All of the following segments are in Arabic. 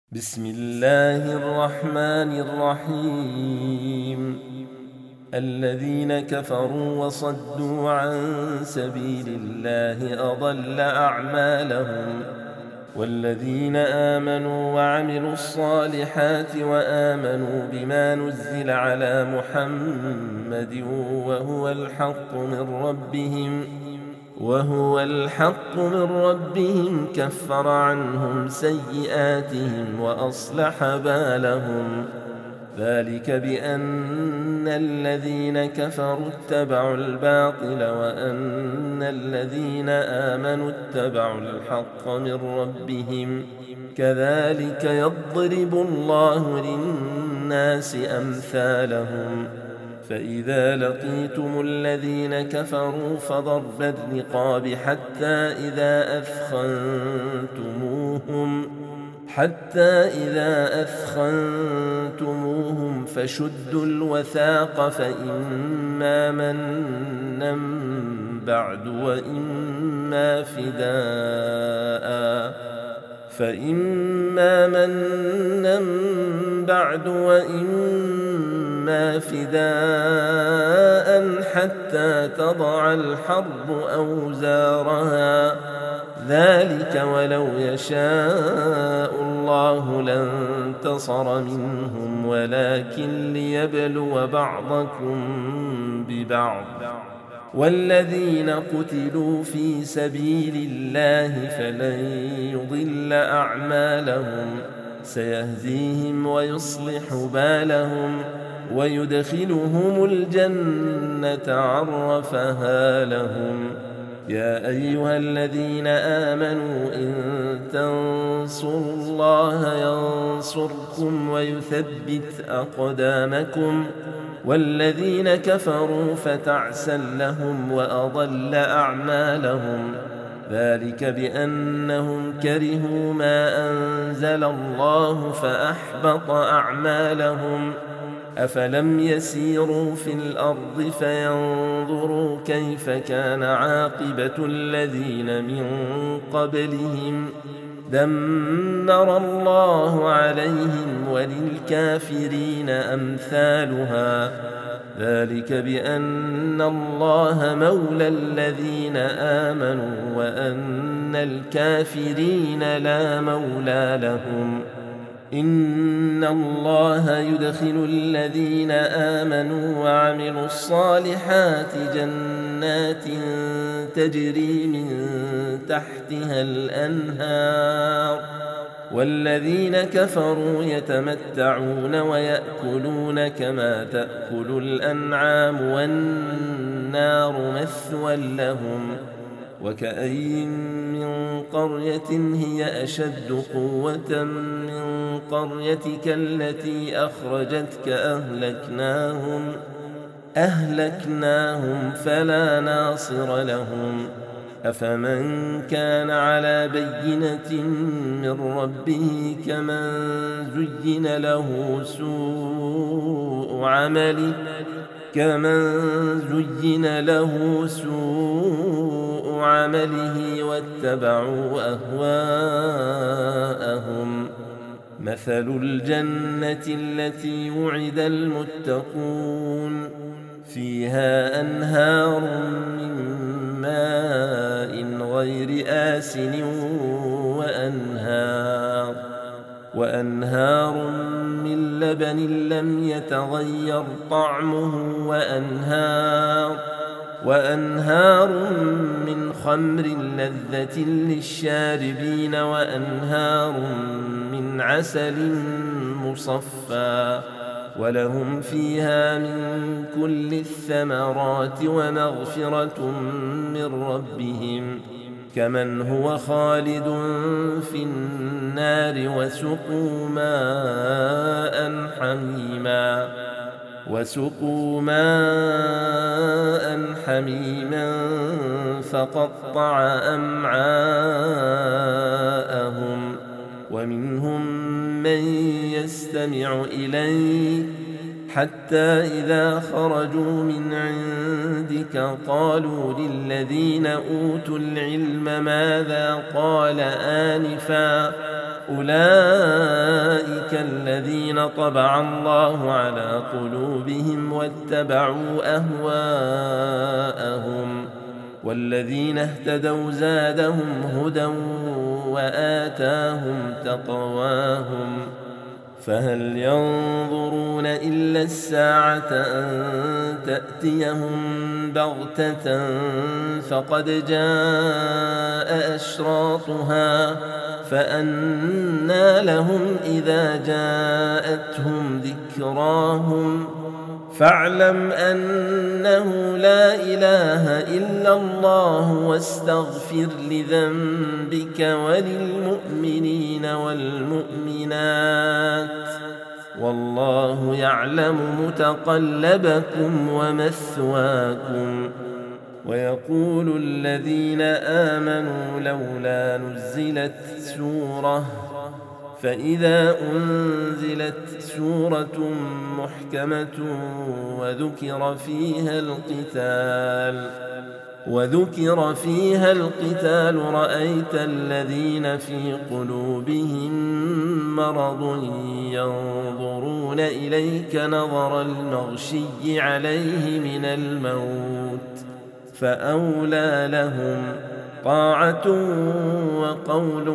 بسم الله الرحمن الرحيم. الذين كفروا وصدوا عن سبيل الله أضل أعمالهم، والذين آمنوا وعملوا الصالحات وآمنوا بما نزل على محمد وهو الحق من ربهم كفر عنهم سيئاتهم وأصلح بالهم. ذلك بأن الذين كفروا اتبعوا الباطل وأن الذين آمنوا اتبعوا الحق من ربهم، كذلك يضرب الله للناس أمثالهم. فإذا لقيتم الذين كفروا فضرب الرقاب حتى إذا أثخنتموهم فشدوا الوثاق، فإما منا بعد وإما فداء حتى تضع الحرب أوزارها. ذلك ولو يشاء الله لانتصر منهم، ولكن ليبلو بعضكم ببعض. والذين قتلوا في سبيل الله فلن يضل أعمالهم، سيهديهم ويصلح بالهم ويدخلهم الجنة عرفها لهم. يا أيها الذين آمنوا إن تنصروا الله ينصركم ويثبت أقدامكم. والذين كفروا فتعسا لهم وأضل أعمالهم. ذلك بأنهم كرهوا ما أنزل الله فأحبط أعمالهم. أفلم يسيروا في الأرض فينظروا كيف كان عاقبة الذين من قبلهم، دمر الله عليهم وللكافرين أمثالها. ذلك بأن الله مولى الذين آمنوا وأن الكافرين لا مولى لهم. إن الله يدخل الذين آمنوا وعملوا الصالحات جنات تجري من تحتها الأنهار، والذين كفروا يتمتعون ويأكلون كما تأكل الأنعام والنار مثوى لهم. وكأين من قرية هي أشد قوة من قريتك التي أخرجتك أهلكناهم فلا ناصر لهم. أفمن كان على بينة من ربه كمن زين له سوء عمله واتبعوا أهواءهم. مثل الجنة التي وعد المتقون فيها أنهار من ماء غير آسن وأنهار من لبن لم يتغير طعمه وأنهار من خمر لذة للشاربين وأنهار من عسل مصفى، ولهم فيها من كل الثمرات ومغفرة من ربهم، كمن هو خالد في النار وسقوا ماء حميما فقطع أمعاءهم. ومنهم من يستمع إليك حتى إذا خرجوا من عندك قالوا للذين أوتوا العلم ماذا قال آنفا أولئك الذين طبع الله على قلوبهم واتبعوا أهواءهم، والذين اهتدوا زادهم هدى وآتاهم تقواهم. فهل ينظرون إلا الساعة أن تأتيهم بغتة فقد جاء أشراطها فأنى لهم إذا جاءتهم ذكراهم. فاعلم أنه لا إله إلا الله واستغفر لذنبك وللمؤمنين والمؤمنات، والله يعلم متقلبكم ومثواكم. ويقول الذين آمنوا لولا نزلت سورة، فإذا أنزلت سورة محكمة وذكر فيها القتال رأيت الذين في قلوبهم مرض ينظرون إليك نظر المغشي عليه من الموت، فأولى لهم طاعة وقول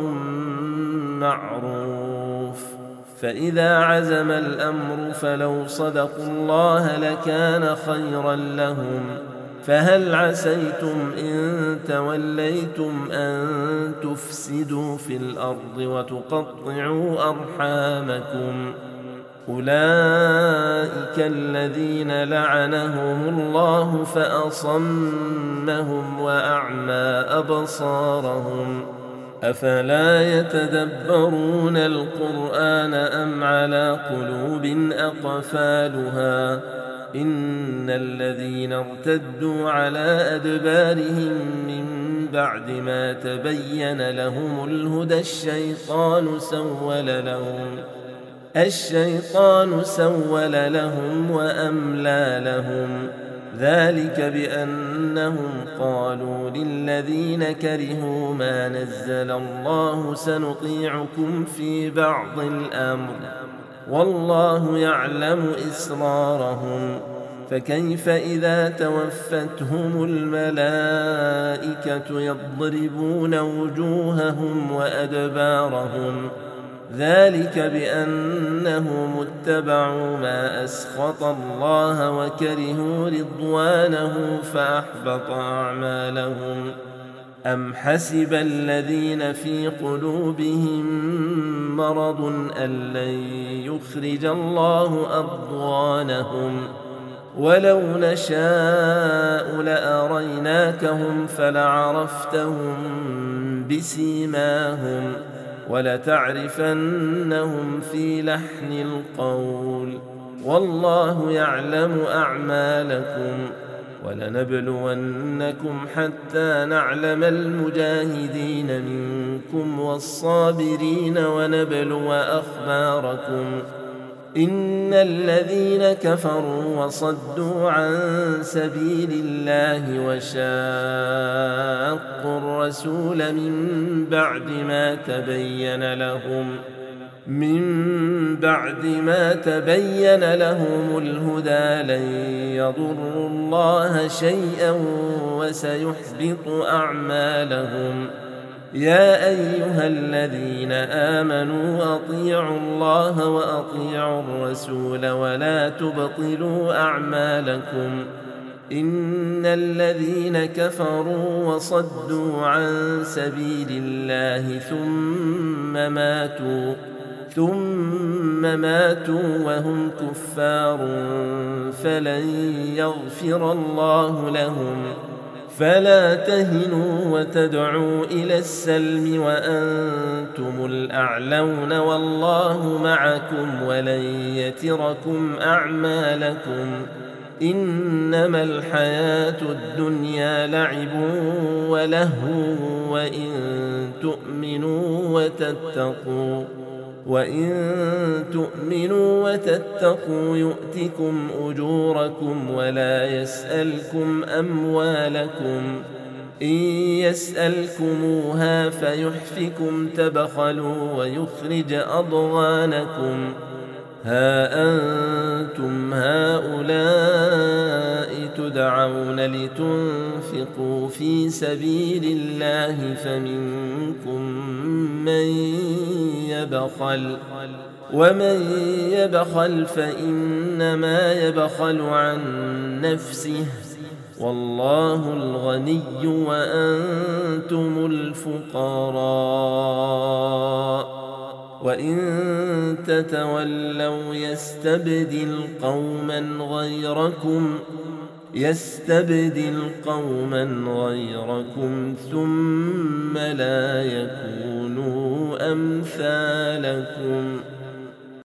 معروف. فإذا عزم الأمر فلو صدقوا الله لكان خيرا لهم. فهل عسيتم إن توليتم أن تفسدوا في الأرض وتقطعوا أرحامكم؟ أولئك الذين لعنهم الله فأصمهم وأعمى أبصارهم. أفلا يتدبرون القرآن أم على قلوب أقفالها؟ إن الذين ارتدوا على أدبارهم من بعد ما تبين لهم الهدى الشيطان سول لهم وأملى لهم. ذلك بأنهم قالوا للذين كرهوا ما نزل الله سنطيعكم في بعض الأمر والله يعلم إسرارهم. فكيف إذا توفتهم الملائكة يضربون وجوههم وأدبارهم؟ ذلك بأنهم اتبعوا ما أسخط الله وكرهوا رضوانه فأحبط أعمالهم. أم حسب الذين في قلوبهم مرض أن لن يخرج الله أضغانهم؟ ولو نشاء لأريناكهم فلعرفتهم بسيماهم ولتعرفنهم في لحن القول، والله يعلم أعمالكم. ولنبلونكم حتى نعلم المجاهدين منكم والصابرين ونبلو أخباركم. إن الذين كفروا وصدوا عن سبيل الله وشاقوا الرسول من بعد ما تبين لهم الهدى لن يضروا الله شيئا وسيحبط أعمالهم. يا أيها الذين آمنوا أطيعوا الله وأطيعوا الرسول ولا تبطلوا أعمالكم. إن الذين كفروا وصدوا عن سبيل الله ثم ماتوا وهم كفار فلن يغفر الله لهم. فلا تهنوا وتدعوا إلى السلم وأنتم الأعلون والله معكم ولن يتركم أعمالكم. إنما الحياة الدنيا لعب ولهو وإن تؤمنوا وتتقوا يؤتكم أجوركم ولا يسألكم أموالكم. إن يسألكموها فيحفكم تبخلوا ويخرج أضغانكم ها أنتم هؤلاء تدعون لتنفقوا في سبيل الله فمنكم من يبخل ومن يبخل فإنما يبخل عن نفسه والله الغني وأنتم الفقراء وإن تتولوا يستبدل قوما غيركم ثم لا يكونوا أمثالكم